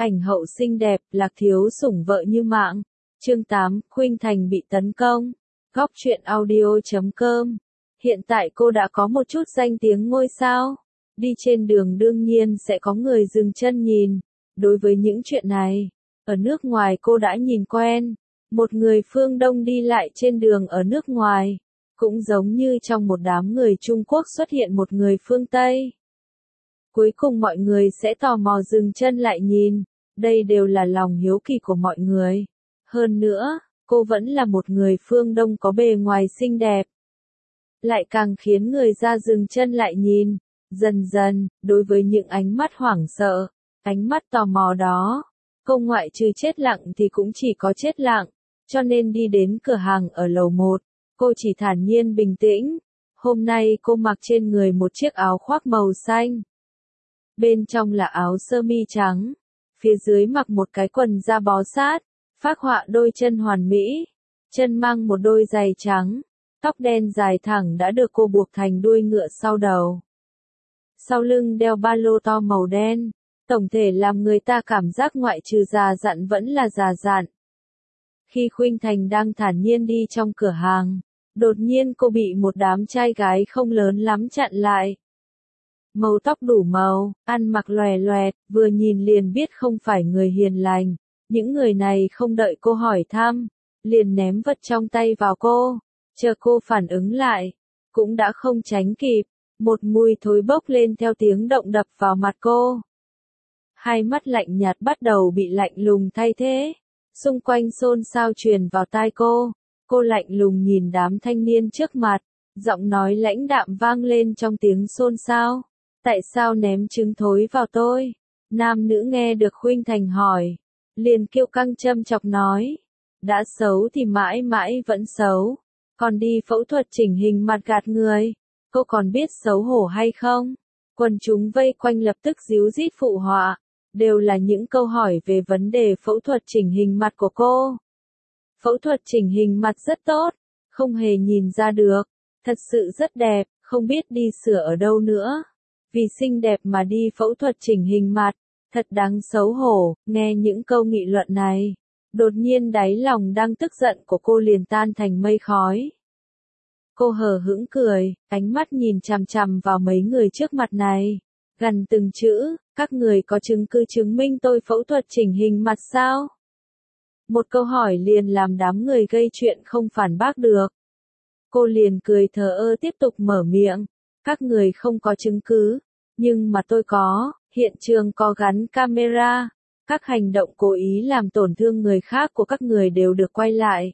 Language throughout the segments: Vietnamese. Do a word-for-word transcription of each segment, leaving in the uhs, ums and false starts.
ảnh hậu xinh đẹp, Lạc Thiếu sủng vợ như mạng. Chương tám, Khuynh Thành bị tấn công. Góc truyện audio chấm com. Hiện tại cô đã có một chút danh tiếng ngôi sao. Đi trên đường đương nhiên sẽ có người dừng chân nhìn. Đối với những chuyện này, ở nước ngoài cô đã nhìn quen. Một người phương Đông đi lại trên đường ở nước ngoài, cũng giống như trong một đám người Trung Quốc xuất hiện một người phương Tây. Cuối cùng mọi người sẽ tò mò dừng chân lại nhìn, đây đều là lòng hiếu kỳ của mọi người. Hơn nữa, cô vẫn là một người phương Đông có bề ngoài xinh đẹp. Lại càng khiến người ra dừng chân lại nhìn. Dần dần, đối với những ánh mắt hoảng sợ, ánh mắt tò mò đó, cô ngoại trừ chết lặng thì cũng chỉ có chết lặng. Cho nên đi đến cửa hàng ở lầu một, cô chỉ thản nhiên bình tĩnh. Hôm nay cô mặc trên người một chiếc áo khoác màu xanh. Bên trong là áo sơ mi trắng, phía dưới mặc một cái quần da bó sát, phác họa đôi chân hoàn mỹ, chân mang một đôi giày trắng, tóc đen dài thẳng đã được cô buộc thành đuôi ngựa sau đầu. Sau lưng đeo ba lô to màu đen, tổng thể làm người ta cảm giác ngoại trừ già dặn vẫn là già dặn. Khi Khuynh Thành đang thản nhiên đi trong cửa hàng, đột nhiên cô bị một đám trai gái không lớn lắm chặn lại. Màu tóc đủ màu, ăn mặc lòe loẹt, vừa nhìn liền biết không phải người hiền lành. Những người này không đợi cô hỏi thăm, liền ném vật trong tay vào cô. Chờ cô phản ứng lại, cũng đã không tránh kịp. Một mùi thối bốc lên theo tiếng động đập vào mặt cô. Hai mắt lạnh nhạt bắt đầu bị lạnh lùng thay thế. Xung quanh xôn xao truyền vào tai cô. Cô lạnh lùng nhìn đám thanh niên trước mặt. Giọng nói lãnh đạm vang lên trong tiếng xôn xao. Tại sao ném trứng thối vào tôi? Nam nữ nghe được Khuynh Thành hỏi, liền kiêu căng châm chọc nói. Đã xấu thì mãi mãi vẫn xấu. Còn đi phẫu thuật chỉnh hình mặt gạt người. Cô còn biết xấu hổ hay không? Quần chúng vây quanh lập tức díu dít phụ họa. Đều là những câu hỏi về vấn đề phẫu thuật chỉnh hình mặt của cô. Phẫu thuật chỉnh hình mặt rất tốt, không hề nhìn ra được. Thật sự rất đẹp, không biết đi sửa ở đâu nữa. Vì xinh đẹp mà đi phẫu thuật chỉnh hình mặt, thật đáng xấu hổ. Nghe những câu nghị luận này, đột nhiên đáy lòng đang tức giận của cô liền tan thành mây khói. Cô hờ hững cười, ánh mắt nhìn chằm chằm vào mấy người trước mặt này. Gần từng chữ, các người có chứng cứ chứng minh tôi phẫu thuật chỉnh hình mặt sao? Một câu hỏi liền làm đám người gây chuyện không phản bác được. Cô liền cười thờ ơ tiếp tục mở miệng. Các người không có chứng cứ, nhưng mà tôi có, hiện trường có gắn camera. Các hành động cố ý làm tổn thương người khác của các người đều được quay lại.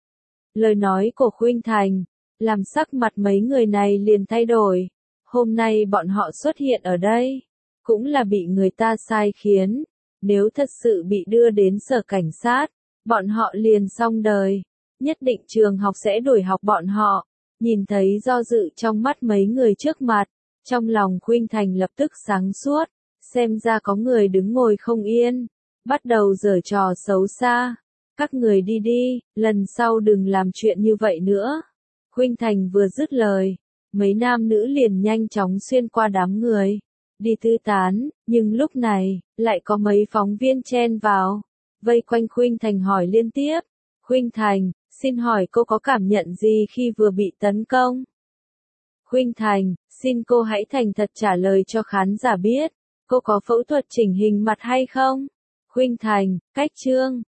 Lời nói của Khuynh Thành, làm sắc mặt mấy người này liền thay đổi. Hôm nay bọn họ xuất hiện ở đây, cũng là bị người ta sai khiến. Nếu thật sự bị đưa đến sở cảnh sát, bọn họ liền xong đời. Nhất định trường học sẽ đuổi học bọn họ. Nhìn thấy do dự trong mắt mấy người trước mặt, trong lòng Khuynh Thành lập tức sáng suốt. Xem ra có người đứng ngồi không yên, bắt đầu giở trò xấu xa. Các người đi đi, lần sau đừng làm chuyện như vậy nữa. Khuynh Thành vừa dứt lời, mấy nam nữ liền nhanh chóng xuyên qua đám người, đi thư tán, nhưng lúc này, lại có mấy phóng viên chen vào, vây quanh Khuynh Thành hỏi liên tiếp. Khuynh Thành, xin hỏi cô có cảm nhận gì khi vừa bị tấn công? Khuynh Thành, xin cô hãy thành thật trả lời cho khán giả biết, cô có phẫu thuật chỉnh hình mặt hay không? Khuynh Thành, cách chương.